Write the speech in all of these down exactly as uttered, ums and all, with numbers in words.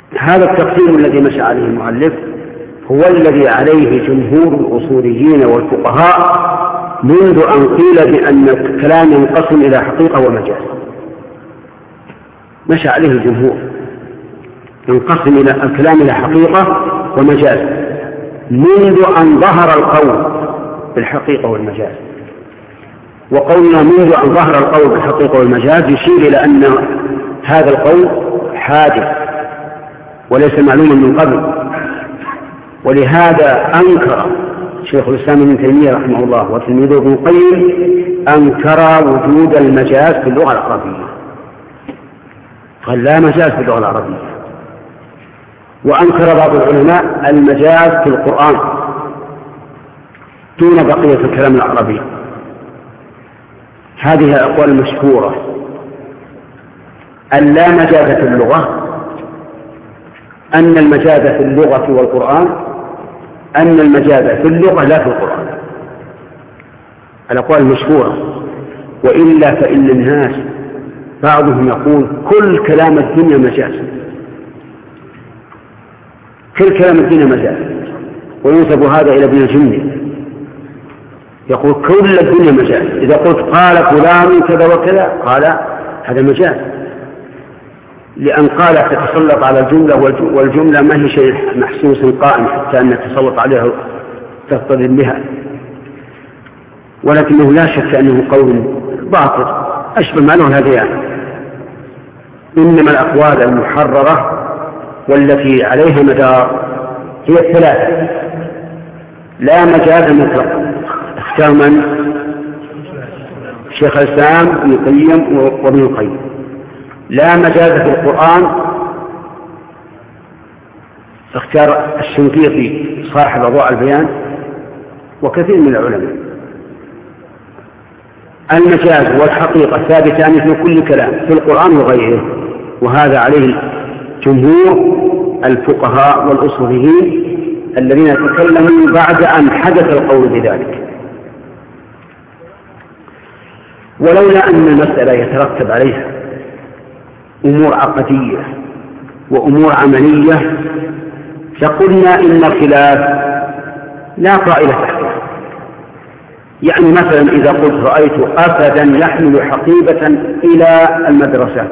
هذا التقسيم الذي مشى عليه المؤلف هو الذي عليه جمهور الأصوليين والفقهاء منذ أن قيل بأن الكلام ينقسم إلى حقيقة ومجاز. مشى عليه الجمهور ينقسم إلى الكلام إلى حقيقة ومجاز منذ أن ظهر القول بالحقيقة والمجاز. وقولنا منذ أن ظهر القول بالحقيقة والمجاز يشير إلى أن هذا القول حادث وليس معلوما من قبل، ولهذا أنكر شيخ الإسلام ابن تيمية رحمه الله وتلميذه ابن القيم أنكر وجود المجاز في اللغة العربية، قال لا مجاز في اللغة العربية. وأنكر بعض العلماء المجاز في القرآن دون بقية الكلام العربي. هذه الأقوال المشهورة: أن لا مجاز في اللغة، أن المجاز في اللغة والقرآن، أن المجاز في اللغة لا في القرآن. الأقوال المشهورة. وإلا فإن الناس بعضهم يقول كل كلام الدنيا مجاز، كل كلام الدنيا مجاز، وينسب هذا إلى ابن الجني يقول كل الدنيا مجاز. إذا قلت قال فلان كذا وكذا قال هذا مجاز، لأن قال تتسلط على الجملة والجملة ما هي شيء محسوس قائم حتى أن تتسلط عليها تصطدم بها، ولكنه لا شك أنه قول باطل أشبه ما له الهذيان. إنما الأقوال المحررة والتي عليها مدار هي الثلاثة: لا مجاز مطلق، اختار من؟ شيخ الإسلام ابن القيم وابن القيم. لا مجاز في القرآن، اختار الشنقيطي صاحب أضواء البيان وكثير من العلماء. المجاز والحقيقة ثابتان في كل كلام في القرآن وغيره، وهذا عليه جمهور الفقهاء والأصوليين الذين تكلموا بعد أن حدث القول بذلك. ولولا أن المسألة يترتب عليها أمور عقدية وأمور عملية فقلنا إن الخلاف لا طائل تحته. يعني مثلا إذا قلت رأيت أسدا يحمل حقيبة إلى المدرسة،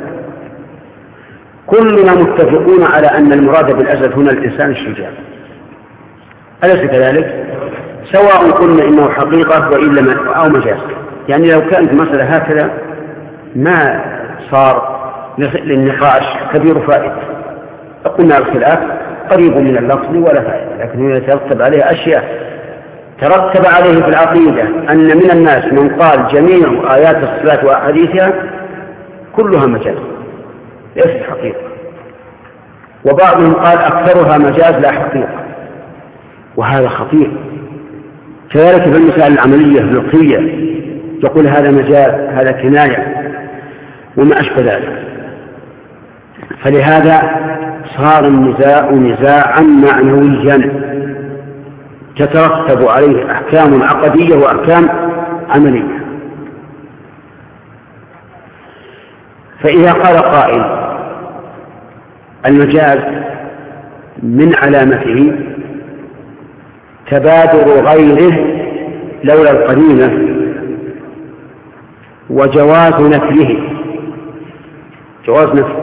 كلنا متفقون على أن المراد بالأسد هنا الإنسان الشجاع، أليس كذلك؟ سواء قلنا إنه حقيقة وإلا أو مجاز. يعني لو كانت مسألة هكذا ما صار للنقاش كبير فائدة، قلنا الخلاف قريب من اللفظ ولا فائدة، لكن يترتب عليه أشياء. ترتب عليه في العقيدة أن من الناس من قال جميع آيات الصفات وأحاديثها كلها مجاز ليست حقيقة، وبعضهم قال أكثرها مجاز لا حقيقة، وهذا خطير. كذلك في المسائل العملية الفقهية يقول هذا مجاز هذا كناية وما أشبه ذلك. فلهذا صار النزاع نزاعا معنويا تترتب عليه أحكام عقدية وأحكام عملية. فإذا قال قائل المجاز من علامته تبادر غيره لولا القرينة وجواز نفيه، جواز نفيه،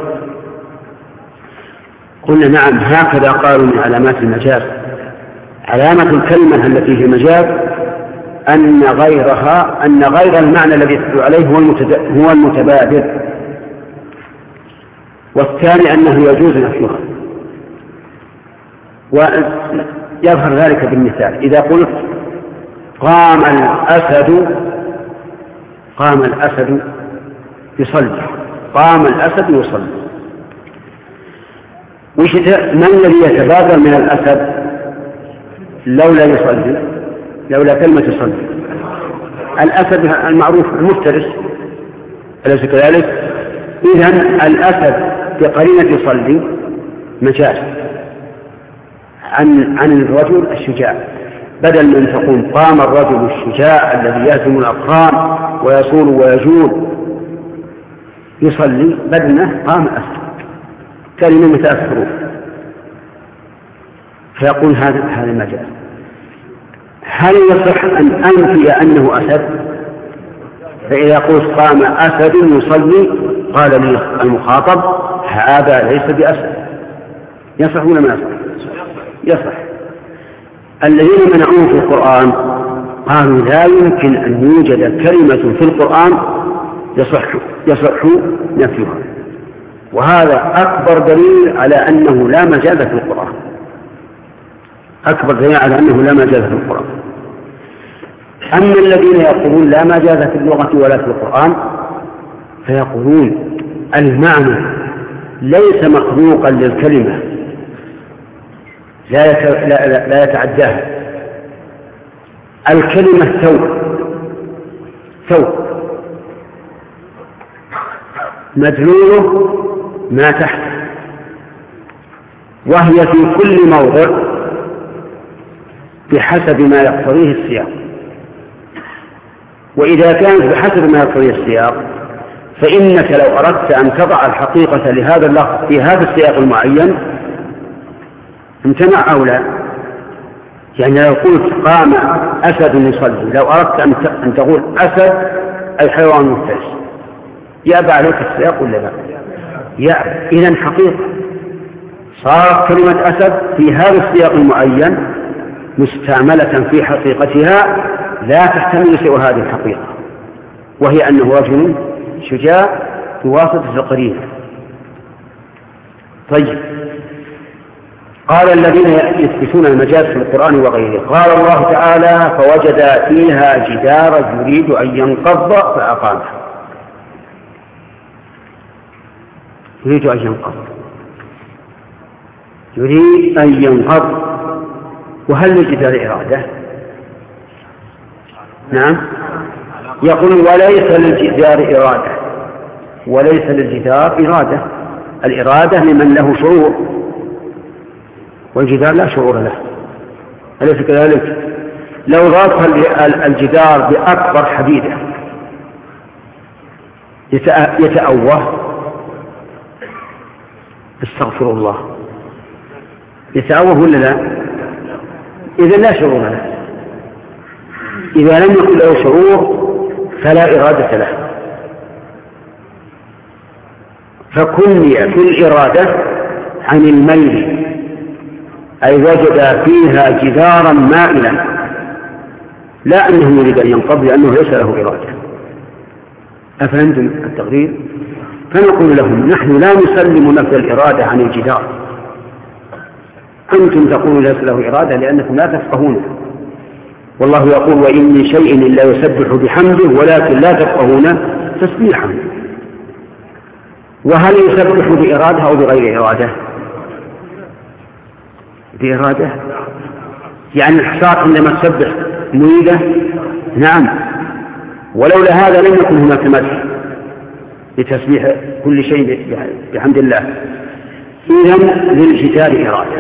قلنا نعم هكذا قالوا من علامات المجاز. علامة الكلمة التي في مجاز أن غيرها أن غير المعنى الذي تدل عليه هو المتبادر، والثاني أنه يجوز نفيها. ويظهر ذلك بالمثال: إذا قلت قام الأسد، قام الأسد يصلي، قام الأسد يصلي، وش من الذي يتبادر من الأسد لولا يصلي، لولا كلمة يصلي؟ الأسد المعروف المفترس، أليس كذلك؟ إذن الأسد بقرينة يصلي مجاز عن عن الرجل الشجاع، بدل من تقول قام الرجل الشجاع الذي يهزم الأقران ويصول ويجول يصلي، بدلنا قام أسد، كلمة ثلاث حروف فيقول هذا هذا مجاز. هل يصح أن أنفي أنه أسد؟ فإذا قلت قام أسد يصلي قال لي المخاطب هذا ليس بأسد، يصح ولا ما يصح؟ يصح. الذين منعوه في القرآن قالوا لا يمكن أن يوجد كلمة في القرآن يصح يصح نفيها، وهذا أكبر دليل على أنه لا مجاز في القرآن، أكبر دليل على أنه لا مجاز في القرآن. أما الذين يقولون لا مجاز في اللغة ولا في القرآن فيقولون المعنى ليس مخلوقا للكلمة لا, يت... لا, لا, لا يتعداها. الكلمة ثوب ثوب مدلوله ما تحت، وهي في كل موضع بحسب ما يقتضيه السياق. وإذا كانت بحسب ما يقتضيه السياق فإنك لو أردت أن تضع الحقيقة لهذا اللفظ في هذا السياق المعين امتنع أو لا؟ يعني لو قلت قام أسد يصلي، لو أردت أن تقول أسد أي حيوان مفترس يأبى عليك السياق ولا لا؟ يأبى. إذن حقيقة صارت كلمة أسد في هذا السياق المعين مستعملة في حقيقتها لا تحتمل سوى هذه الحقيقة، وهي أنه رجل شجاع بواسطة القرينة. طيب، قال الذين يثبتون المجاز في القرآن وغيره، قال الله تعالى فوجد فيها جدارا يريد أن ينقض فأقامه. يريد أن ينقض يريد أن ينقض وهل للجدار إرادة؟ نعم، يقول وليس للجدار إرادة، وليس للجدار إرادة. الإرادة لمن له شعور، والجدار لا شعور له، أليس كذلك؟ لو ضاف الجدار بأكبر حديدة يتأوه، استغفر الله، يتأوه ولا لا؟ إذا لا شعور له. إذا لم يكن له شعور فلا إرادة له، فكني في الإرادة عن الميل، أي وجد فيها جدارا مائلا، لا أنه يريد أن ينقض لأنه ليس له إرادة. أفهمتم التقرير؟ فنقول لهم نحن لا نسلم نفي الإرادة عن الجدار، أنتم تقولون ليس له إرادة لأنكم لا تفقهون، والله يقول وإن من شيء إلا يسبح بحمده ولكن لا تفقهون تسبيحا. وهل يسبح بإرادة أو بغير إرادة؟ بإرادة، يعني الحصاة عندما تسبح مريدة نعم، ولولا هذا لم يكن هناك مدح لتسبيح كل شيء بحمد الله. إذن للجدار إرادة،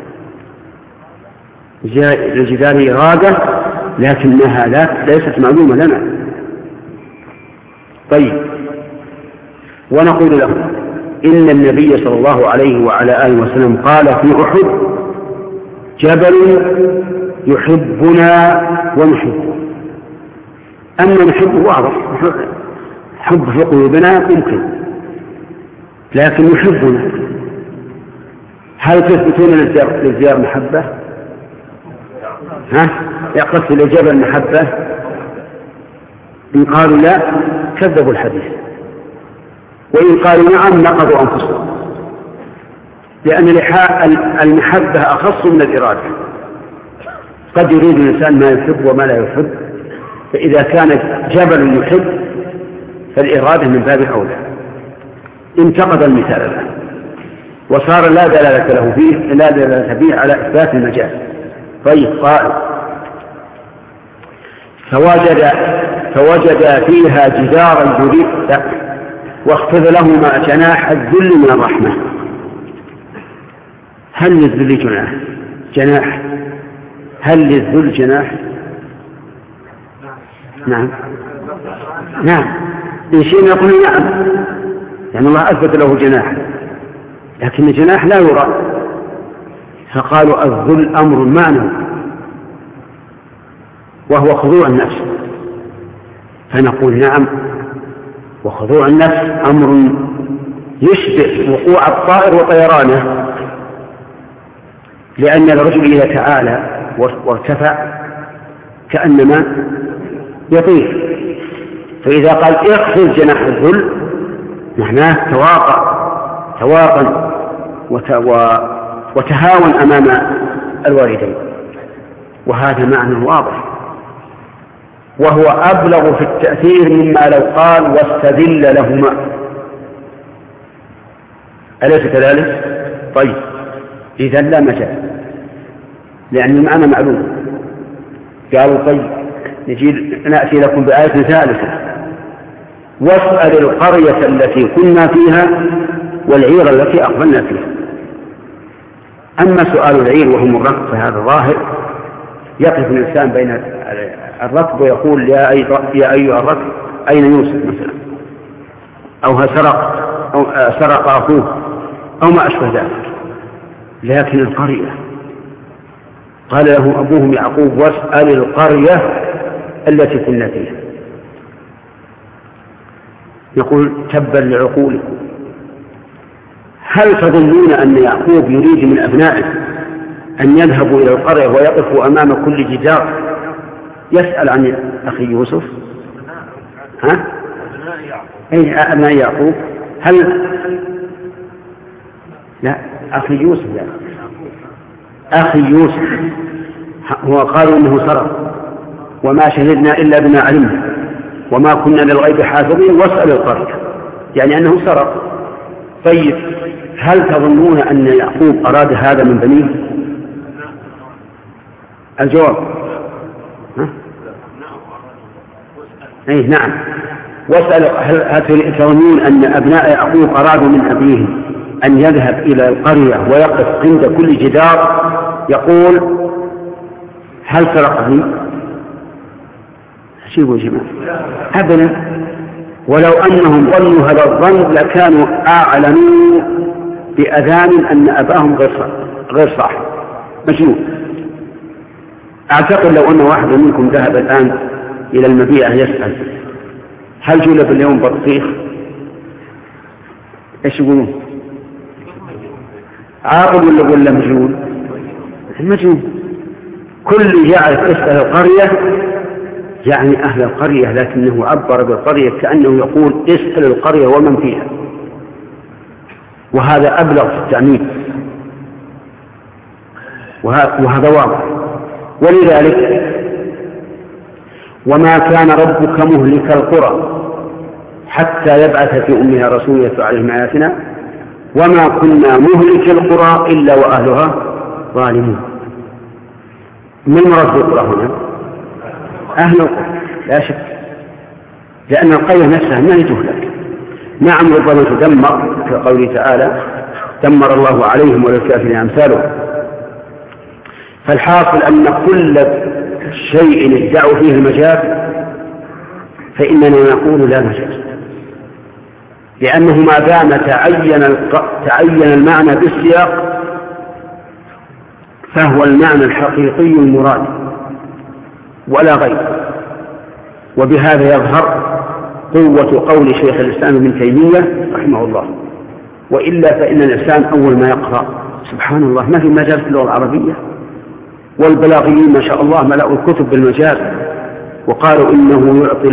للجدار إرادة لكنها لا ليست معلومة لنا. طيب، ونقول لهم إن النبي صلى الله عليه وعلى آله وسلم قال في أحد جبل يحبنا ونحبه. أما نحبه واضح، حب في قلوبنا ممكن، لكن يحبنا. هل تثبتون للزيار محبة؟ ها؟ يقصد للجبل محبة؟ إن قالوا لا كذبوا الحديث، وإن قالوا نعم نقضوا أنفسهم، لأن المحبة أخص من الإرادة. قد يريد الإنسان ما يحب وما لا يحب، فإذا كان جبل يحب فالإرادة من باب أولى. انتقد المثال الآن وصار لا دلالة له فيه، لا دلالة فيه على إثبات المجاز. طيب، قائل فوجد فوجد فيها جدارا يريد واخفض لهما جناح الذل من الرحمة. هل للذل جناح جناح هل للذل جناح؟ نعم نعم، إن شئنا يقول نعم، يعني الله أثبت له جناح، لكن الجناح لا يرى. فقالوا الذل أمر معنوي وهو خضوع النفس، فنقول نعم، وخضوع النفس أمر يشبه وقوع الطائر وطيرانه، لأن الرجل إذا تعالى وارتفع كأنما يطير، فإذا قال اخفض جناح الذل معناه تواقع تواقا وتهاون أمام الوالدين، وهذا معنى واضح، وهو أبلغ في التأثير مما لو قال واستذل لهما، أليس كذلك؟ طيب إذا لا مجال، لأن المعنى معلوم. قالوا طيب نجي نأتي لكم بآية ثالثة، واسأل القرية التي كنا فيها والعير التي أقبلنا فيها. أما سؤال العير وهم الركب فهذا ظاهر، يقف الإنسان بين الركب ويقول يا أيها الركب أين يوسف مثلا، أو هل سرق أو سرق أخوه أو ما أشبه ذلك. لكن القرية قال له أبوهم يعقوب واسأل القرية التي كنا فيها. يقول تبا لعقولكم، هل تظنون أن يعقوب يريد من أبنائه أن يذهبوا إلى القرية ويقفوا أمام كل جدار يسأل عن أخي يوسف؟ ها؟ أي أبناء يعقوب؟ هل لا أخي يوسف لا أخي يوسف هو قالوا إنه سرق وما شهدنا إلا بما علمنا وما كنا للغيب حافظين واسأل القرية، يعني أنه سرق. طيب هل تظنون أن يعقوب أراد هذا من بنيه؟ الجواب ها؟ أي نعم. واسأل هل تظنون أن أبناء يعقوب أرادوا من أبيه أن يذهب إلى القرية ويقف عند كل جدار يقول هل سرقني؟ شوفوا يا جماعة أبدا، ولو أنهم ظنوا هذا الظن لكانوا أعلنوا بأذان أن أباهم غير صاحب مجنون. أعتقد لو أن واحد منكم ذهب الآن إلى المبيع يسأل هل جلب اليوم بطيخ، إيش يقولون؟ عاقل ولا ولا مجنون؟ مجنون. كل يعرف اسأل القرية يعني أهل القرية، لكنه عبر بالقرية كأنه يقول اسأل القرية ومن فيها، وهذا أبلغ في التعميم، وهذا واضح. ولذلك وما كان ربك مهلك القرى حتى يبعث في أمها رسول يتلو عليهم آياتنا وما كنا مهلك القرى إلا وأهلها ظالمون. من مراد القرى هنا؟ أهل القرى لا شك، لأن القرية نفسها ما تهلك. نعم ربما تدمر كقوله تعالى دمر الله عليهم وللكافرين أمثالهم. فالحاصل أن كل شيء ادعوا فيه المجاز فإننا نقول لا مجاز، لأنه ما دام تعين, تعين المعنى بالسياق فهو المعنى الحقيقي المراد ولا غير. وبهذا يظهر قوة قول شيخ الإسلام ابن تيمية رحمه الله. وإلا فإن الإنسان أول ما يقرأ سبحان الله ما في مجال في اللغة العربية، والبلاغيين ما شاء الله ملأوا الكتب بالمجاز وقالوا إنه يعطي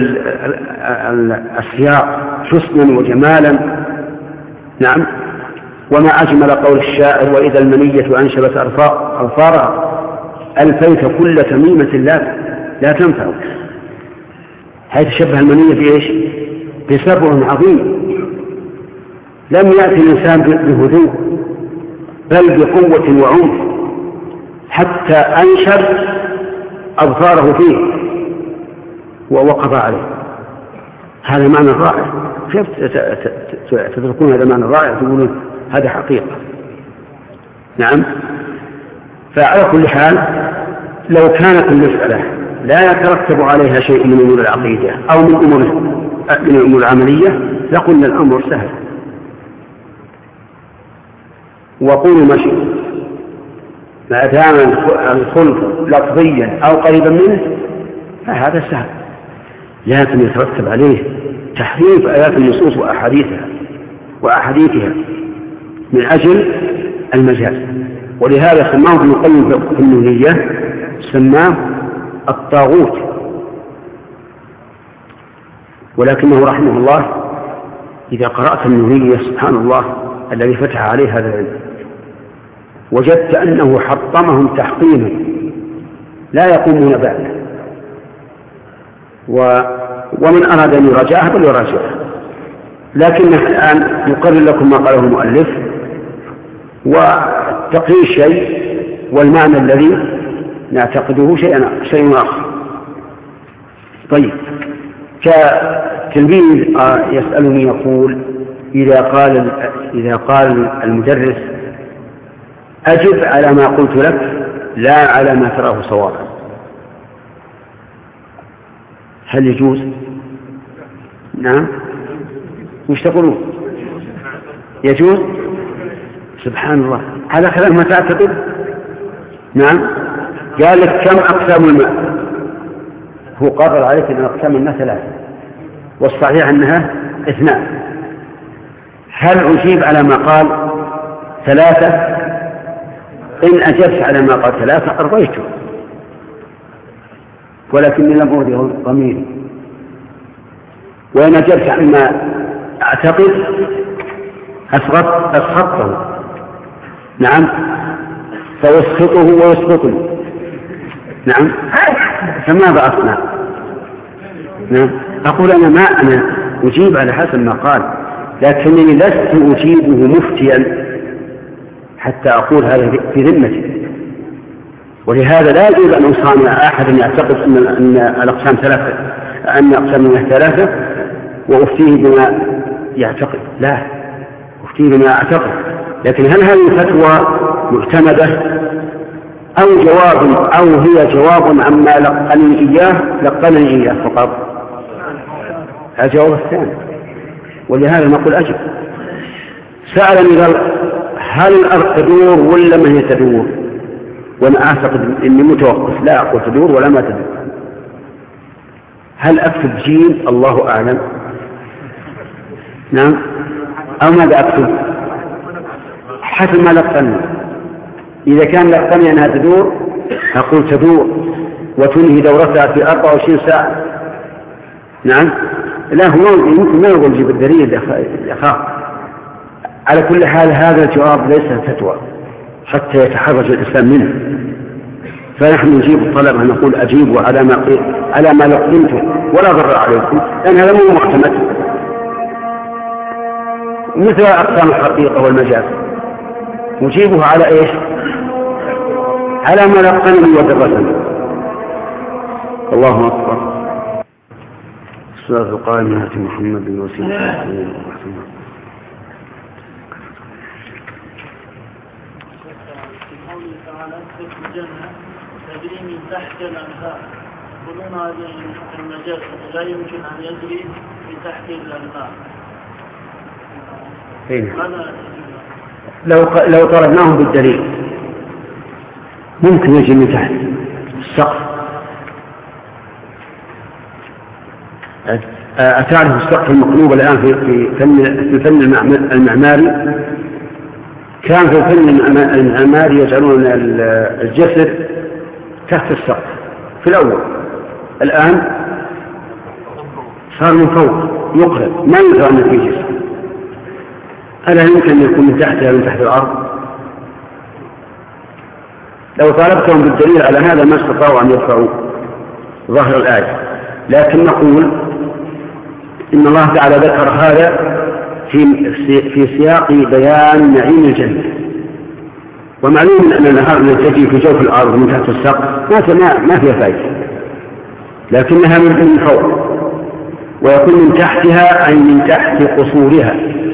السياق حسنا وجمالا. نعم. وما أجمل قول الشاعر وإذا المنية أنشبت أظفارها ألفيت كل تميمة لا لا تنفع، حيث شبه المنية بإيش؟ بسبع عظيم. لم يأتي الإنسان بهدوء بل بقوة وعنف حتى أنشر أظفاره فيه ووقف عليه. هذا معنى رائع. كيف تتركون هذا معنى رائع تقولون هذا حقيقة؟ نعم. فعلى كل حال لو كانت المسألة لا يترتب عليها شيء من أمور العقيدة أو من أمور من الأمور العملية لقلنا الأمر سهل. وقولوا ما شئتم ما دام الخلق لفظيا أو قريبا منه فهذا سهل، لكن يترتب عليه تحريف آيات النصوص وأحاديثها وأحاديثها من أجل المجاز. ولهذا سماه ابن القيم في النونية، سماه الطاغوت، ولكنه رحمه الله إذا قرأت النونية سبحان الله الذي فتح عليه هذا العلم وجدت أنه حطمهم تحطيما لا يقومون بعده، و... ومن أراد أن يراجعها بل يراجعها، لكن الآن نقرر لكم ما قاله المؤلف وتقرير شيء والمعنى الذي نعتقده شيء شيء آخر. طيب، كتلميذ يسألني يقول إذا قال إذا قال المدرس أجب على ما قلت لك لا على ما تراه صوابا، هل يجوز؟ نعم، وش تقولون؟ يجوز؟ سبحان الله، على خلاف ما تعتقد. نعم، قال لك كم أقسام الماء؟ هو قرر عليك أن أقسام الماء ثلاثة والصحيح أنها اثنان، هل أجيب على ما قال ثلاثة؟ إن أجبت على ما قال ثلاثة أرضيته، ولكني لم أرضي ضميري، وإن أجبت عما أعتقد أسقطته، نعم، فيسقطه ويسقطني، نعم، فماذا أصنع؟ نعم، أقول أنا ما أنا أجيب على حسب ما قال، لكنني لست أجيبه مفتيا حتى أقول هذا في ذمتي، ولهذا لا يجوز أن أصانع أحد يعتقد أن أن الأقسام ثلاثة، أن أقسام الماء ثلاثة وأفتيه بما يعتقد، لا، أفتيه بما أعتقد. لكن هل هذه الفتوى معتمدة أو جواب أو هي جواب عما لقني إياه لقني إياه فقط؟ هذا جواب الثاني، ولهذا نقول أجب. سألني قال هل الأرض تدور ولا ما هي تدور؟ وأنا أعتقد إني متوقف، لا أقول تدور ولا ما تدور. هل أكتب جيم؟ الله أعلم. نعم، أو ماذا أكتب؟ حسب ما لقني. إذا كان لقني أنها تدور أقول تدور وتنهي دورتها في أربع وعشرين ساعة. نعم، لا، هو يمكن ما يقول جيب الدليل يا أخاف. على كل حال هذا الجواب ليس فتوى حتى يتحرج الإنسان منه، فنحن نجيب الطلب أن نقول أجيبوا على ما على ما لقنته ولا ضر عليكم، لأن هذا مو محتمل، مثل أقسام الحقيقة والمجاز نجيبها على إيش؟ على ما لقنني ودرسني. الله أكبر. الصلاة القائمة على محمد وسيلة الجنة تجري من تحت الأنهار، يقولون هذه المجاز لا يمكن أن يجري من تحت الأنهار. لو لو طردناهم بالدليل ممكن يجري من تحت السقف. أتعرف السقف المقلوب الآن في في فن في الفن المعماري؟ كان في الفن المعماري يجعلون الجسر تحت السقف في الأول، الآن صار من فوق يقرب، ما يدرى أن في جسر. ألا يمكن أن يكون من تحتها من تحت الأرض؟ لو طالبتهم بالدليل على هذا ما استطاعوا أن يرفعوا ظاهر الآية، لكن نقول إن الله تعالى ذكر هذا في في سياق بيان نعيم الجنة، ومعلوم أن النهار التي تجي في جوف الأرض من تحت السقف ما ما فيها فائدة، لكنها من فوق، ويكون من تحتها أي من تحت قصورها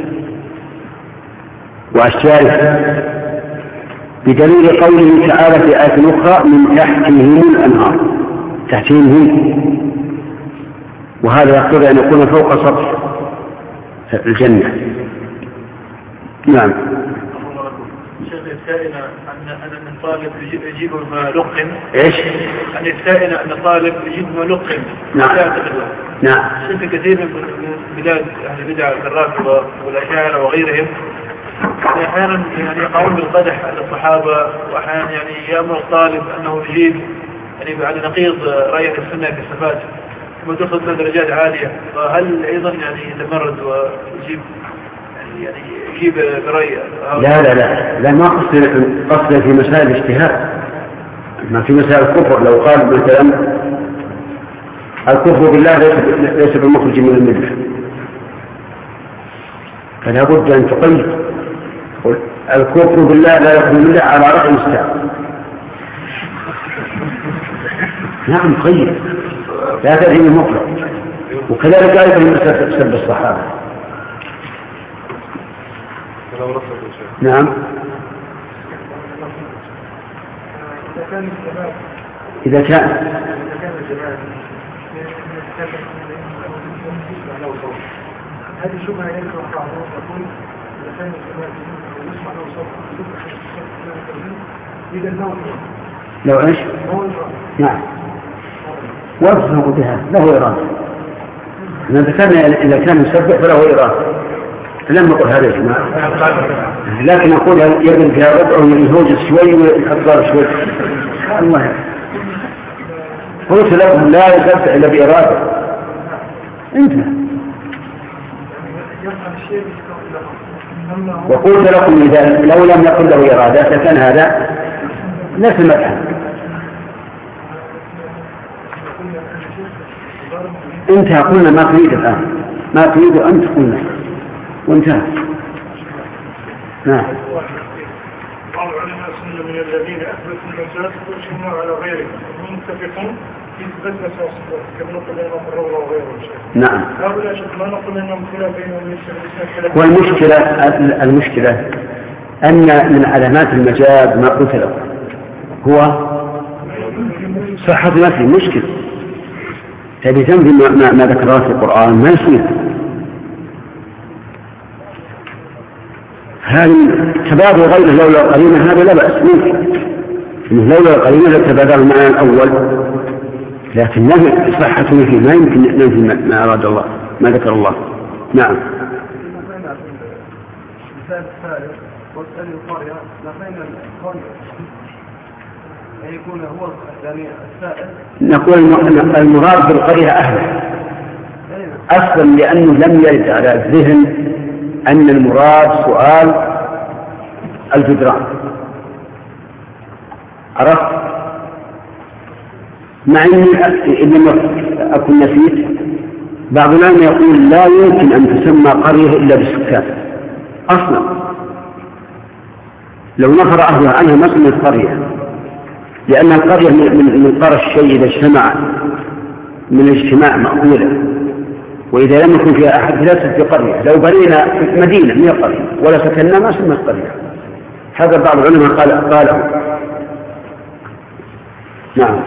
وأشجارها، بدليل قوله تعالى في آية أخرى من تحتهم الأنهار، تحتهم هم، وهذا يقتضي أن يكون فوق سطح الجنة. نعم. شيخ السائلة أن أن الطالب يجيب ما لقن. إيش؟ أن السائلة أن الطالب يجيب ما لقن. نعم. نعم. شفت كثير من بلاد يعني بدع الرافضة والأشاعرة وغيرهم يعني أحيانا يعني يقعون بالقدح على الصحابة، وأحيانا يعني يأمر الطالب أنه يجيب يعني على نقيض رأي السنة في الصفات ثم تأخذ من درجات عالية، فهل أيضا يعني يتمرد ويجيب يعني يجيب برأي؟ لا لا لا لا ما قصد قصد في مسائل الاجتهاد، ما في مسائل الكفر. لو قال مثلا الكفر بالله ليس بمخرج من الملة، فلا بد أن تقيد. الكفر بالله لا يخرج من الملة على رأي مستعد. نعم قيد، لا تدري من مطلق. وكذلك أيضا مسألة سب الصحابة. نعم. إذا كان هذه شبهة يذكر بعضهم يقول إذا كان الجماعة يسمع له صوت إذا النوم لو إيش؟ نعم وأفهم بها له إرادة. إذا كان إذا كان يسبح فله إرادة، لم نقول هذا الإجماع، لكن أقول يبن فيها ربع ويهوجس شوي ويحضر شوي. الله قلت لكم لا يسبح إلا بإرادة. انتهى. وقلت لكم إذا لو لم يكن له إرادة فكان هذا نفس المذهب. انتهى. قلنا ما تريد الآن، ما تريد أن تقولنا وانتهى. نعم. بعض علماء السنة من الذين أثبتوا المجاز واجتمعوا على غيره ومتفقون في إثبات مسائل الصفات كما نقول لهم الروضة وغيره شيء. نعم. هؤلاء شيخ ما نقول لهم خلاف بينهم ليس والمشكلة المشكلة أن من علامات المجاز ما قلت له هو صحة نفسه. مشكلة تبي تنفي ما, ما ذكره في القرآن ما يصير. هذا تبادل غيره لولا القرينة هذا لا بأس ممكن، لولا القرينة لتبادل المعنى الأول، لكن نفي صحة نفي ما يمكن ننفي ما أراد الله ما ذكر الله. نعم. واسأل القارئ لقينا القارئ أن يكون هو يعني السائل. نقول المراد بالقرية أهله أصلا، لأنه لم يرد على الذهن أن المراد سؤال الجدران. عرفت؟ مع أني إنما أكون نسيت. بعض العلماء يقول لا يمكن أن تسمى قرية إلا بالسكان أصلا. لو نفر أهلها عنها ما سميت قرية، لأن القرية من قرى الشيء إذا اجتمع من اجتماع مأقولة، وإذا لم يكن فيها أحد فليست في قرية. لو بنينا مدينة من قرية ولا سكننا ما سميت قرية. هذا بعض العلماء قال قاله. نعم.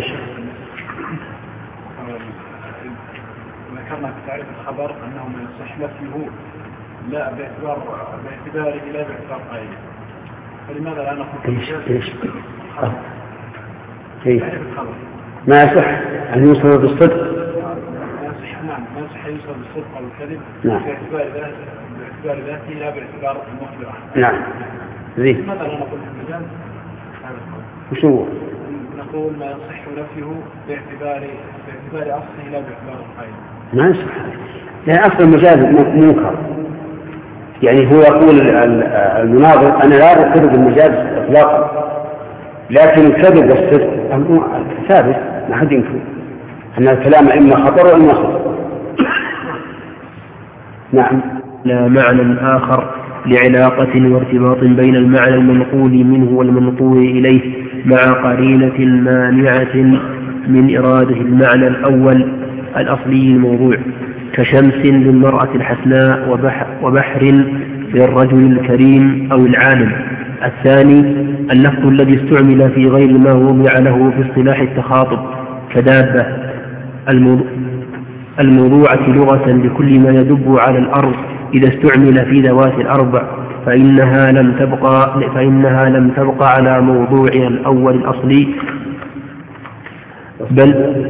ذكرنا في تعريف الخبر أنه من يصح نفيه لا باعتبار باعتباره لا باعتبار قائله، فلماذا لا نقول ايش ايش كيف ما يصح أن يوصل بالصدق؟ ما يصح. نعم ما يصح أن يوصل بالصدق أو الكذب. نعم. باعتبار ذاته باعتبار ذاته لا باعتبار المخبر. نعم. زين. لماذا لا نقول في المجال هذا القول؟ وش هو؟ نقول ما يصح نفيه باعتبار باعتبار أصله لا باعتبار القائل. ما يصح، لأن أصل المجاز منكر. يعني هو يقول المناظر أنا لا أعتقد بالمجاز إطلاقا، لكن الكذب والصدق ثابت ما حد ينكر أن الكلام إما خطر وإما صدق. نعم. لا معنى آخر لعلاقة وارتباط بين المعنى المنقول منه والمنقول إليه مع قرينة مانعة من إرادة المعنى الأول الأصلي الموضوع، كشمس للمرأة الحسناء وبحر, وبحر للرجل الكريم أو العالم. الثاني اللفظ الذي استعمل في غير ما وضع له في اصطلاح التخاطب كدابة الموضوعة لغة لكل ما يدب على الأرض إذا استعمل في ذوات الأربع فإنها لم تبقى فإنها لم تبقى على موضوعها الأول الأصلي بل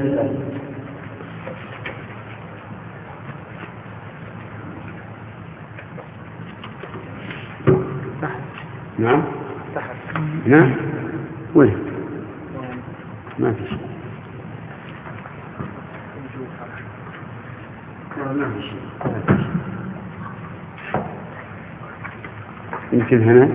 نعم نعم وين ما في شيء يمكن هنا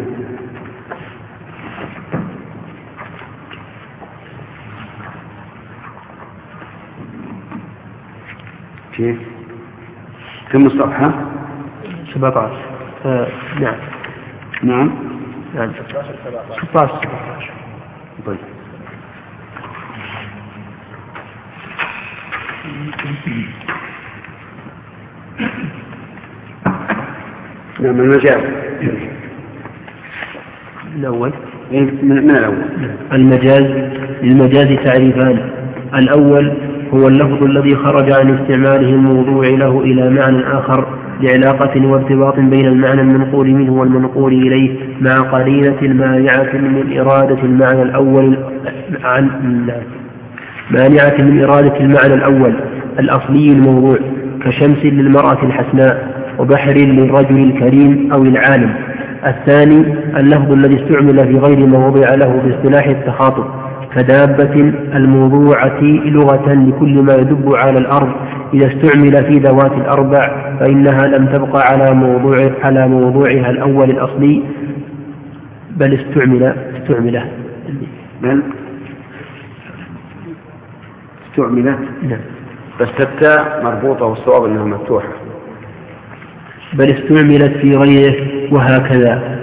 كيف كم الصفحة؟ سبعة عشر آه نعم نعم نعم ستة عشر طيب نعم المجاز الأول من الأول المجاز للمجاز تعريفان. الأول هو اللفظ الذي خرج عن استعماله الموضوع له إلى معنى آخر لعلاقة وارتباط بين المعنى المنقول منه والمنقول إليه مع قرينة مانعة من إرادة المعنى الأول عن مانعة من إرادة المعنى الأول الأصلي الموضوع كشمس للمرأة الحسناء وبحر للرجل الكريم أو العالم. الثاني اللفظ الذي استعمل في غير موضع له في اصطلاح التخاطب كدابة الموضوعة لغة لكل ما يدب على الأرض إذا استعمل في ذوات الأربع فإنها لم تبقى على موضوع على موضوعها الأول الأصلي بل استعمل استعمل بل استعملت نعم بس التاء مربوطة والصواب أنها مفتوحة بل استعملت في غيره وهكذا.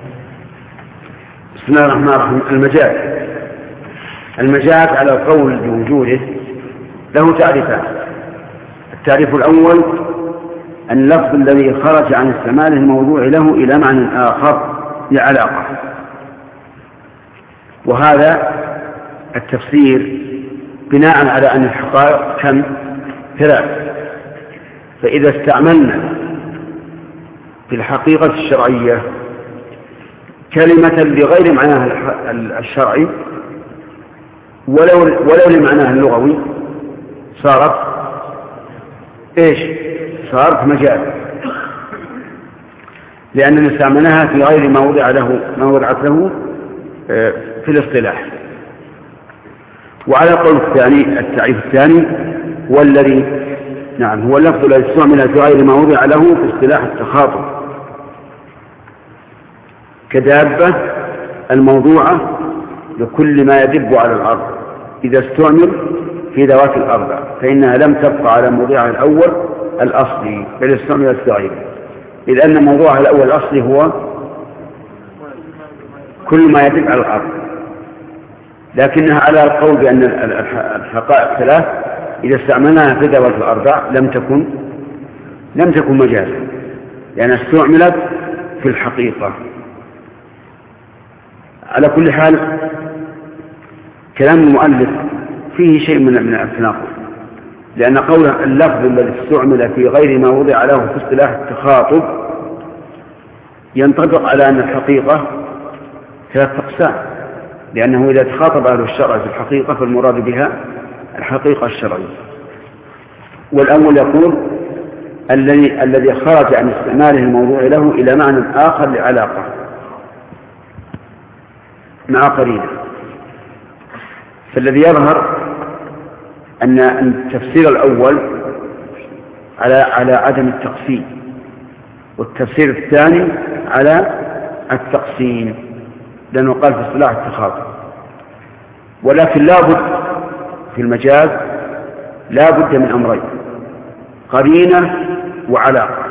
بسم الله الرحمن الرحيم. المجاز المجاز على القول بوجوده له تعريفان. التعريف الأول اللفظ الذي خرج عن استعمال الموضوع له إلى معنى آخر لعلاقة، وهذا التفسير بناء على أن الحقائق كم ثلاث. فإذا استعملنا في الحقيقة الشرعية كلمة لغير معناها الشرعي ولو, ولو لمعناها اللغوي صارت إيش؟ صارت مجاز، لأننا استعملناها في غير ما وضع له ما وضعت له في الاصطلاح. وعلى القول الثاني التعريف الثاني هو الذي نعم هو اللفظ الذي استعمل في غير ما وضع له في اصطلاح التخاطب كدابة الموضوعة لكل ما يدب على الأرض إذا استعمل في ذوات الأربع فإنها لم تبقى على موضعها الأول الأصلي بل استعملت في غيره، إذ أن موضوعها الأول الأصلي هو كل ما يدب على الأرض، لكنها على القول بأن الحقائق ثلاث إذا استعملناها في ذوات الأربع لم تكن لم تكن مجازا لأنها استعملت في الحقيقة. على كل حال كلام المؤلف فيه شيء من من التناقض، لأن قول اللفظ الذي استعمل في غير ما وضع له في اصطلاح التخاطب ينطبق على أن الحقيقة ثلاث أقسام، لأنه إذا تخاطب أهل الشرع في الحقيقة فالمراد بها الحقيقة الشرعية. والأول يقول الذي الذي خرج عن استعماله الموضوع له إلى معنى آخر لعلاقة مع قرينة. فالذي يظهر أن التفسير الأول على على عدم التقسيم، والتفسير الثاني على التقسيم، لأنه قال في اصطلاح التخاطب. ولكن لا بد في المجاز لا بد من أمرين: قرينة وعلاقة.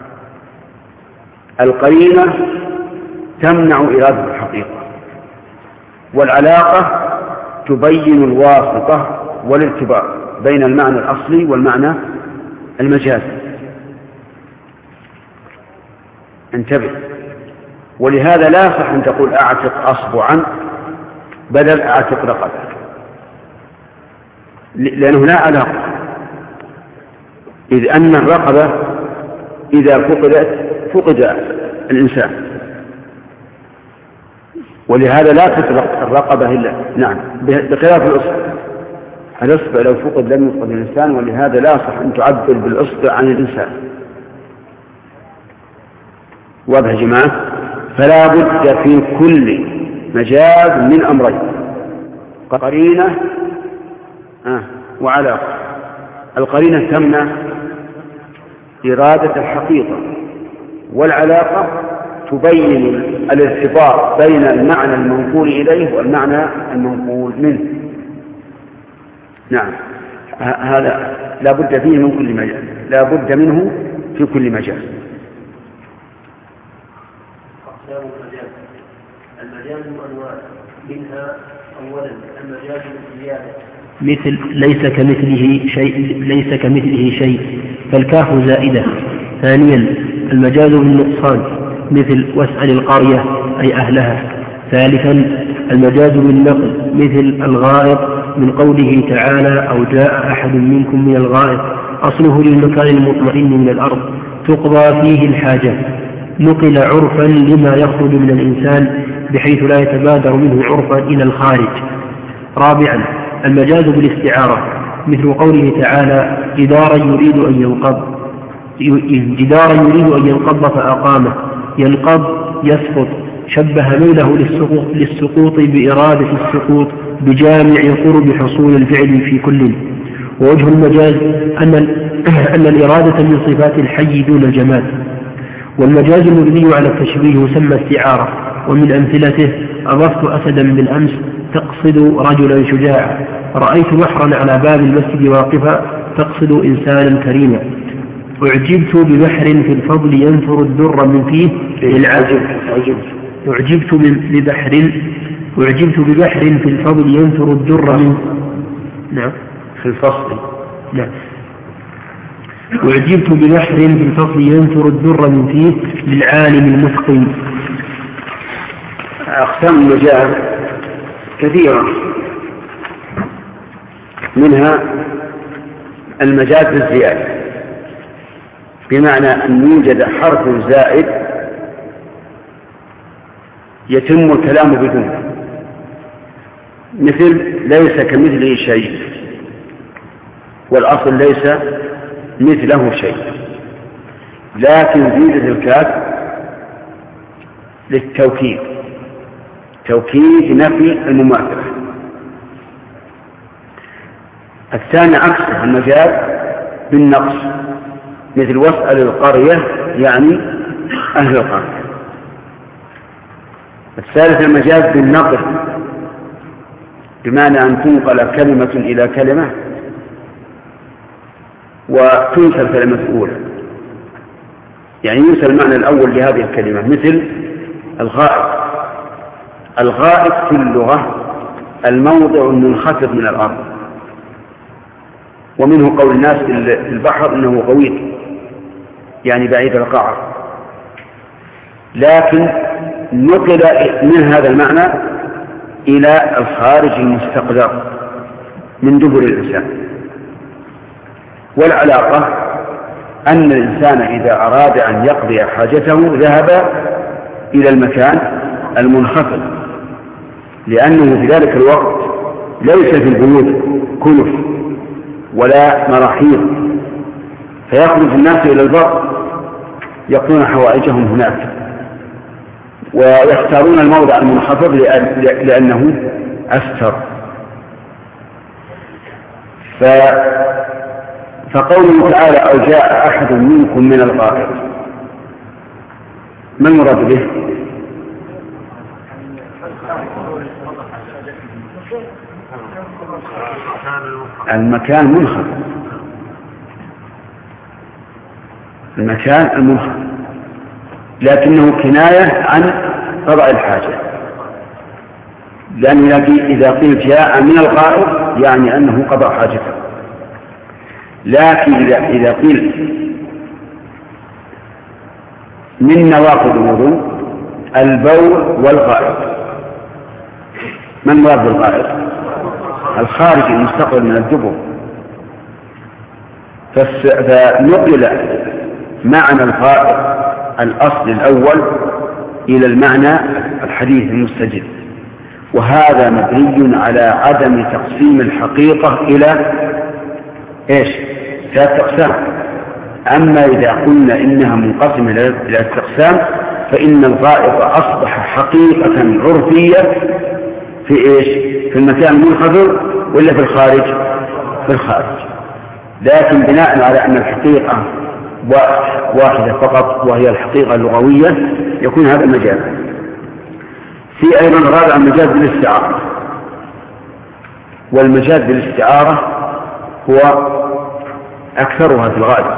القرينة تمنع إرادة الحقيقة، والعلاقة تبين الواسطة والارتباط بين المعنى الأصلي والمعنى المجازي. انتبه. ولهذا لا يصح أن تقول أعتق أصبعا بدل أعتق رقبة، لأنه لا علاقة، إذ أن الرقبة إذا فقدت فقد الإنسان ولهذا لا تطلق الرقبة إلا نعم بخلاف الأصبع. الأصبع لو فقد لم يفقد الإنسان، ولهذا لا صح أن تعبر بالأصبع عن الإنسان. واضح يا جماعة؟ فلا بد في كل مجاز من أمرين: قرينة آه وعلاقة. القرينة تمنع إرادة الحقيقة، والعلاقة تبين الارتباط بين المعنى المنقول إليه والمعنى المنقول منه. نعم، هذا لا بد فيه من كل مجال، لا بد منه في كل مجال. أقسام المجاز. المجاز أنواع، منها أولا المجاز بالزيادة، مثل ليس كمثله شيء، ليس كمثله شيء فالكاف زائدة. ثانيا المجاز بالنقصان، مثل واسأل القرية أي أهلها. ثالثا المجاز بالنقل، مثل الغائط من قوله تعالى أو جاء أحد منكم من الغائط، أصله للمكان المطمئن من الأرض تقضى فيه الحاجة، نقل عرفا لما يخرج من الإنسان بحيث لا يتبادر منه عرفا إلى الخارج. رابعا المجاز بالاستعارة، مثل قوله تعالى جدارا يريد أن ينقض، جدارا يريد أن ينقض فأقامه، ينقض يسقط، شبه ميله للسقوط, للسقوط بإرادة السقوط بجامع قرب حصول الفعل في كل. ووجه المجاز أن, أن الإرادة من صفات الحي دون الجماد. والمجاز المبني على التشبيه يسمى استعارة. ومن أمثلته أضفت أسدا بالأمس تقصد رجلا شجاعا، رأيت بحرا على باب المسجد واقفا تقصد إنسانا كريما، أعجبت ببحر في الفضل ينثر الدر من فيه للعجب، أعجبت ببحر أعجبت ببحر في الفضل ينثر الدر من نعم في الفصل نعم أعجبت ببحر في الفصل ينثر الدر من فيه للعالم المتقن. أقسام المجاز كثيرة، منها المجاز بالزيادة، بمعنى أن يوجد حرف زائد يتم الكلام بدونه، مثل ليس كمثله شيء، والأصل ليس مثله شيء، لكن زيادة الكاف للتوكيد، توكيد نفي المماثلة. الثاني عكسه المجاز بالنقص، مثل واسأل القرية يعني أهل القرية. الثالث المجاز بالنقل، بمعنى أن تنقل كلمة إلى كلمة وتنسى الكلمة الأولى، يعني ينسى المعنى الأول لهذه الكلمة، مثل الغائط. الغائط في اللغة الموضع المنخفض من الأرض، ومنه قول الناس في البحر إنه غويط يعني بعيد القعر، لكن نقل من هذا المعنى إلى الخارج المستقدر من دبر الإنسان. والعلاقة أن الإنسان إذا أراد أن يقضي حاجته ذهب إلى المكان المنخفض، لأنه في ذلك الوقت ليس في البيوت كنف ولا مراحيض، فيخرج الناس إلى البر يقضون حوائجهم هناك، ويختارون الموضع المنخفض لأنه أستر. ف... فقوله تعالى أو جاء أحد منكم من الغائط، ما المراد به؟ المكان منخفض، المكان المنخفض، لكنه كناية عن قضاء الحاجة، لأن إذا قيل جاء من الغائط يعني أنه قضى حاجته. لكن إذا قيل من نواقض الوضوء البول والغائط، ما المراد بالغائط؟ الخارج المستقبل من الدبر. فنقل معنى الغائط الأصل الأول إلى المعنى الحديث المستجد، وهذا مبني على عدم تقسيم الحقيقة إلى إيش؟ ثلاث أقسام. أما إذا قلنا إنها منقسمة إلى أقسام فإن الغائط أصبح حقيقة عرفية في إيش؟ في المكان المنحدر ولا في الخارج؟ في الخارج. لكن بناء على أن الحقيقة واحدة فقط وهي الحقيقة اللغوية يكون هذا المجاز. في أيضا رابع المجاز بالاستعارة، والمجاز بالاستعارة هو أكثرها في الغالب،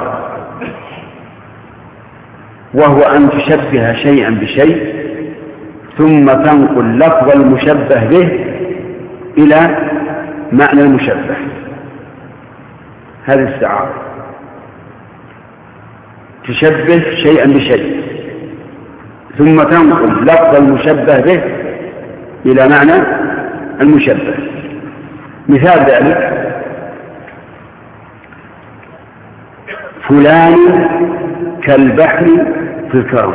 وهو أن تشبه شيئا بشيء ثم تنقل لفظ المشبه به إلى معنى المشبه. هذه الاستعارة، تشبه شيئا بشيء ثم تنقل لفظ المشبه به إلى معنى المشبه. مثال ذلك: فلان كالبحر في الكرم.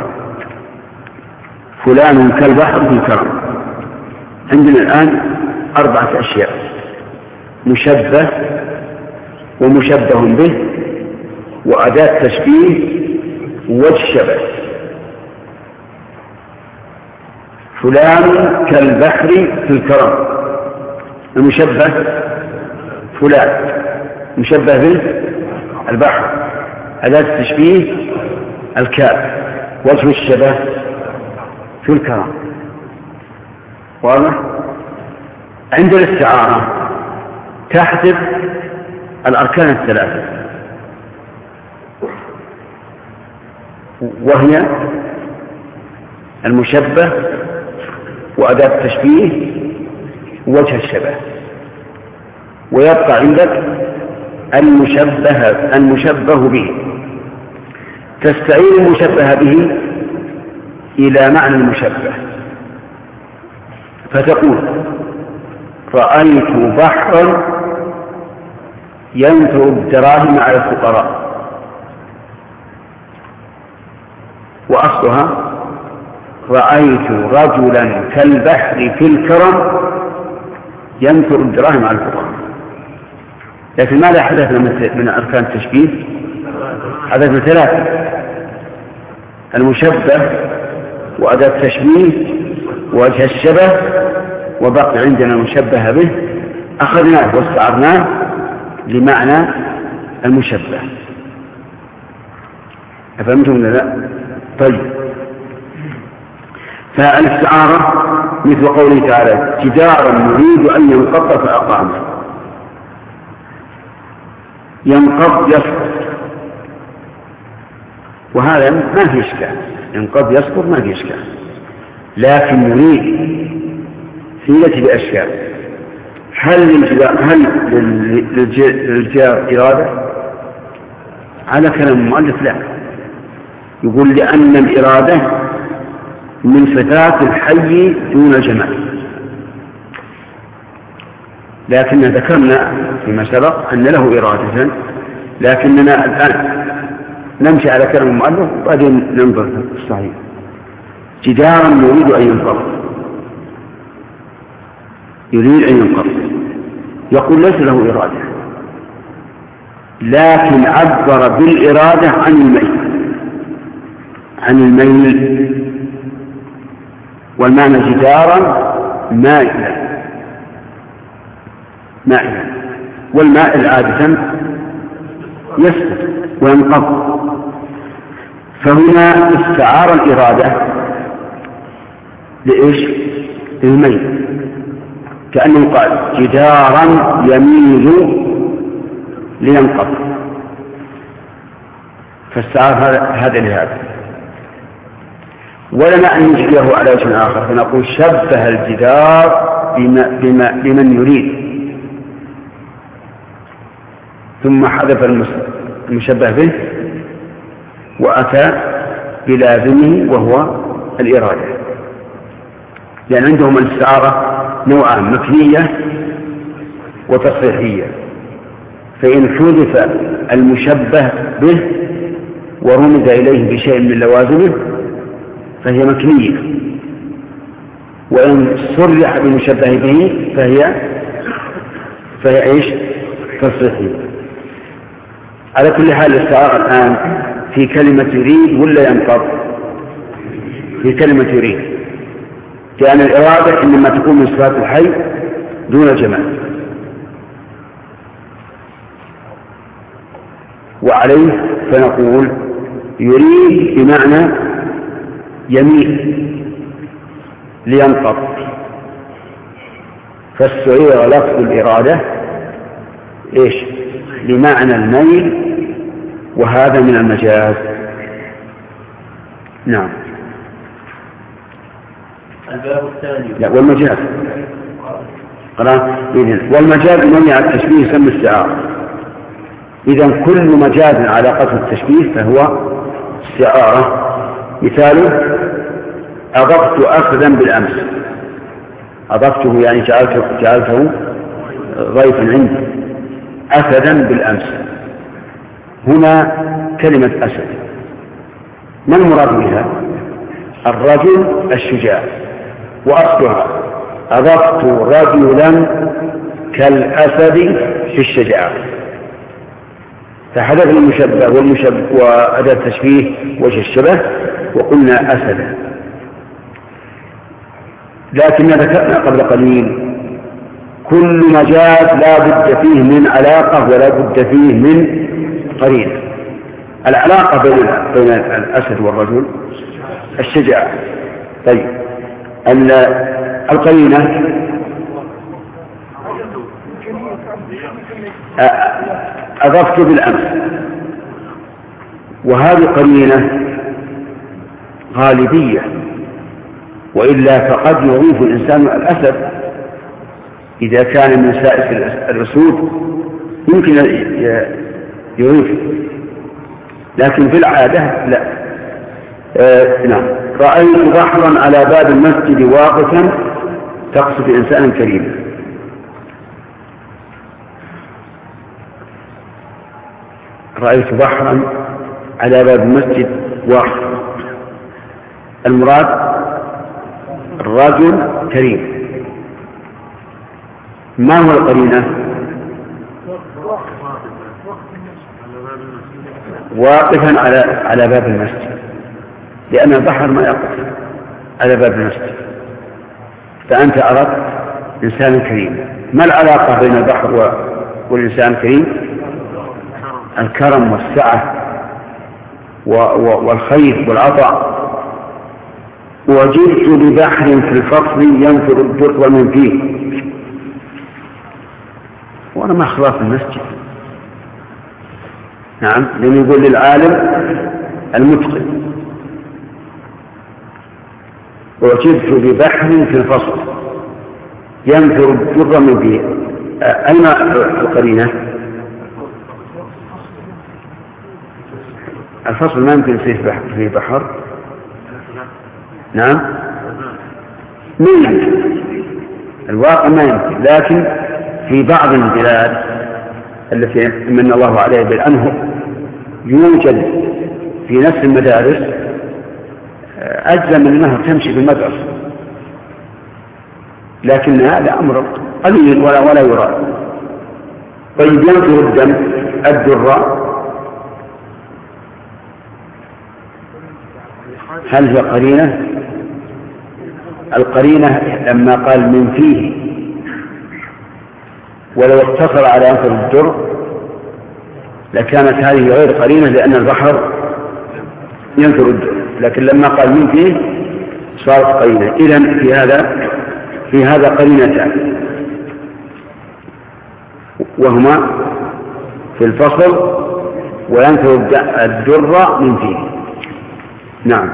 فلان كالبحر في الكرم. عندنا الآن أربعة أشياء: مشبه ومشبه به وأداة تشبيه ووجه شبه. فلان كالبحر في الكرم، المشبه فلان، مشبه به البحر، أداة التشبيه الكاف، وجه الشبه في الكرم. واضح؟ عند الاستعارة تحذف الأركان الثلاثة، وهي المشبه وأداة التشبيه ووجه الشبه، ويبقى عندك المشبه المشبه به. تستعين المشبه به إلى معنى المشبه، فتقول: رأيت بحرا ينثر الدراهم على الفقراء. وأصلها: رأيت رجلا كالبحر في الكرم ينثر الدراهم على الفقراء. لكن ماذا حدث من أركان التشبيه؟ حدث من ثلاثة: المشبه وأداة التشبيه ووجه الشبه، وبقي عندنا المشبه به أخذناه واستعرناه لمعنى المشبه. أفهمتم ولا لا؟ طيب، فالاستعارة مثل قوله تعالى: جدارا نريد أن ينقض فأقامه. ينقض يسقط، وهذا ما في إشكال، ينقض يسقط ما في إشكال، لكن نريد حيلة بأشياء. هل هل للجار إرادة؟ على كلام المؤلف لا، يقول لأن الإرادة من صفات الحي دون الجمال، لكن ذكرنا فيما سبق أن له إرادة، لكننا الآن نمشي على كلام المؤلف وبعدين ننظر في الصحيح. جدارا نريد أن ينقض، يريد أن ينقض، يقول ليس له إرادة، لكن عبر بالإرادة عن الميل، عن الميل، والمعنى جدارا مائلا، مائلا، والمائل عادة يسقط وينقض. فهنا استعار الإرادة لإيش؟ للميل، كأنه قال: جدارا يميل لينقض، فاستعار هذا لهذا. ولنا أن نجعله على وجه آخر فنقول: شبه الجدار بما بما بمن يريد، ثم حذف المشبه به وأتى بلازمه وهو الإرادة، لأن عندهم الاستعارة نوعان: مكنية وتصريحية. فإن حذف المشبه به ورمز إليه بشيء من لوازمه فهي مكنية، وإن صرح بالمشبه به فهي فهي إيش؟ تصريحية. على كل حال الاستعارة الآن في كلمة يريد ولا ينقض؟ في كلمة يريد، لأن الإرادة إنما تكون من صفات الحي دون الجمال. وعليه فنقول يريد بمعنى يميل لينقض، فاستعير لفظ الإرادة إيش؟ لمعنى الميل، وهذا من المجاز. نعم. الباب الثاني. لا، والمجاز قرأ إذن والمجاز منع التشبيه يسمى استعارة. إذن كل مجاز علاقته التشبيه فهو استعارة. مثاله أضفت أخذا بالأمس، أضفته يعني جعلته, جعلته ضيفا عندي، أخذا بالأمس. هنا كلمة أسد ما المراد بها؟ الرجل الشجاع، وأصلها أضفت رجلا كالأسد في الشجاعة، فحدث المشبه والمشبه وأداة التشبيه وجه الشبه وقلنا أسدا. لكن ذكرنا قبل قليل كل مجاز لا بد فيه من علاقة ولا بد فيه من قرينة. العلاقة بين بين الأسد والرجل الشجاعة. طيب القرينة أضفت بالأمس، وهذه قرينة غالبية، وإلا فقد يضيف الإنسان الأسد إذا كان من سائس الأسود يمكن يضيف، لكن في العادة لا. آه نعم. رأيت بحرا على باب المسجد واقفا تقصد إنسانا كريما. رأيت بحرا على باب المسجد واقفا، المراد الرجل كريم. ما هو القرينة؟ واقفا على على باب المسجد، لأن البحر ما يقف على باب المسجد، فأنت أردت إنسانا كريما. ما العلاقة بين البحر والإنسان الكريم؟ الكرم والسعة والخير والعطاء. وجئت ببحر في الفصل ينفر الدر من فيه، وأنا ما خلاف المسجد. نعم، لأن يقول للعالم المتقن وجئت ببحر في الفصل ينفر الدر من فيه. أين القرينة؟ الفصل ما يمكن يصير في بحر. نعم، ما يمكن، الواقع ما يمكن، لكن في بعض البلاد التي من الله عليه بالأنهر يوجد في نفس المدارس أجزاء من النهر تمشي في المدرسة، لكن هذا أمر قليل ولا ولا يرى. طيب ينفر الدم الدراء، هل هي قرينة؟ القرينة لما قال من فيه، ولو اقتصر على أنفر الدر لكانت هذه غير قرينة، لأن البحر ينفر الدر، لكن لما قال من فيه صارت قرينة. إذن في هذا في هذا قرينتان، وهما في الفصل وينفر الدر من فيه. نعم.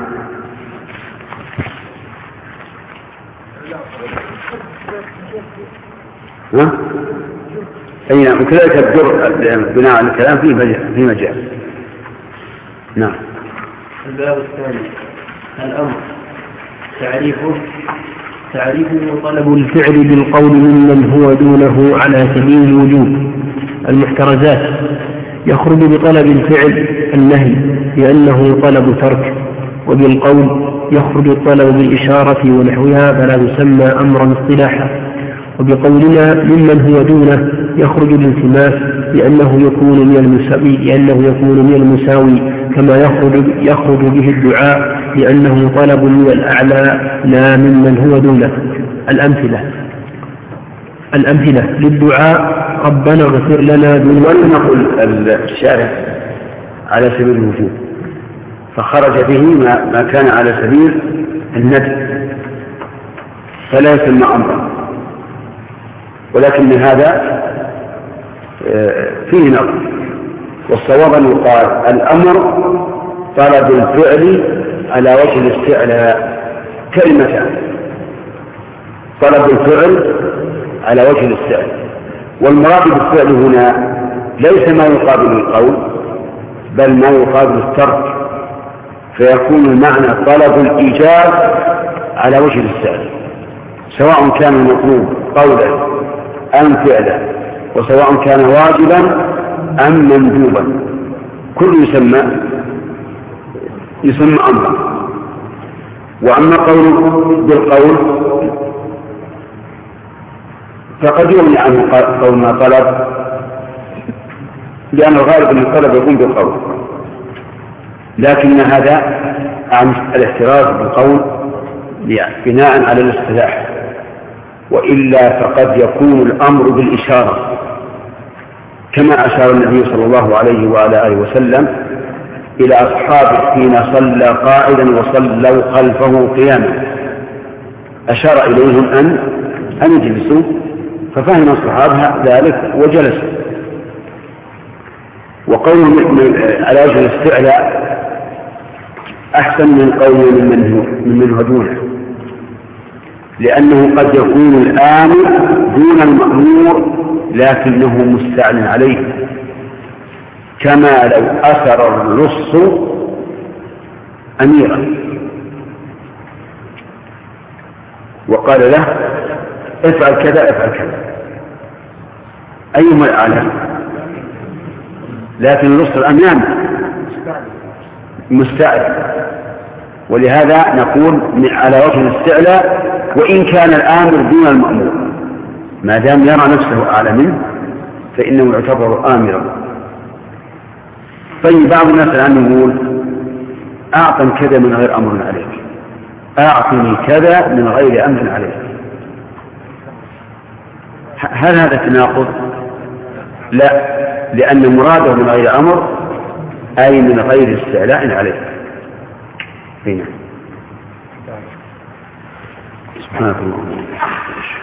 ها؟ أي نعم، وكذلك الدر بناء على الكلام في مجال في مجال. نعم. الباب الثاني الأمر. تعريفه تعريفه طلب الفعل بالقول ممن هو دونه على سبيل الوجوب. المحترزات يخرج بطلب الفعل النهي لأنه طلب ترك، وبالقول يخرج الطلب بالإشارة ونحوها فلا تسمى أمرا اصطلاحا. وبقولنا ممن هو دونه يخرج الالتماس لأنه يكون من المساوي لأنه يكون من المساوي كما يخرج يخرج به الدعاء لأنه طلب من الأعلى لا ممن هو دونه. الأمثلة الأمثلة للدعاء ربنا اغفر لنا ذنوبنا. ولم نقل الشارع على سبيل الوجوب فخرج به ما, ما كان على سبيل الندب فلا يسمى أمرا، ولكن هذا فيه نظر، والصواب أن يقال الأمر طلب الفعل على وجه الاستعلاء كلمتان، طلب الفعل على وجه الاستعلاء، والمراد بالفعل هنا ليس ما يقابل القول بل ما يقابل الترك، فيكون المعنى طلب الإيجاب على وجه الاستعلاء سواء كان المطلوب قولا أم فعلا، وسواء كان واجبا أم مندوبا، كل يسمى يسمى أمرا. وأما قول بالقول فقد يغني عنه قول ما طلب، لأن الغالب أن الطلب يكون بالقول، لكن هذا عن الاحتراز بالقول بناء على الاصطلاح، وإلا فقد يكون الأمر بالإشارة كما أشار النبي صلى الله عليه وعلى آله وسلم إلى أصحابه حين صلى قاعدا وصلوا خلفه قياما، أشار إليهم أن أن يجلسوا، ففهم الصحابة ذلك وجلسوا. وقول على وجه الاستعلاء أحسن من قول من هو دونه، لأنه قد يكون الآمر دون المأمور لكنه مستعلن عليه، كما لو أثر اللص أميرا وقال له افعل كذا افعل كذا، أيهما الأعلى؟ لكن اللص الأمام مستعلن، ولهذا نقول على وجه الاستعلاء وإن كان الآمر دون المأمور، ما دام يرى نفسه أعلى منه فإنه يعتبر آمرا. طيب بعض الناس الآن يقول أعطني كذا من غير أمر عليك، أعطني كذا من غير أمر عليك، هل هذا تناقض؟ لا، لأن مراده من غير أمر أي من غير استعلاء عليه. هنا سبحانك اللهم وبحمدك.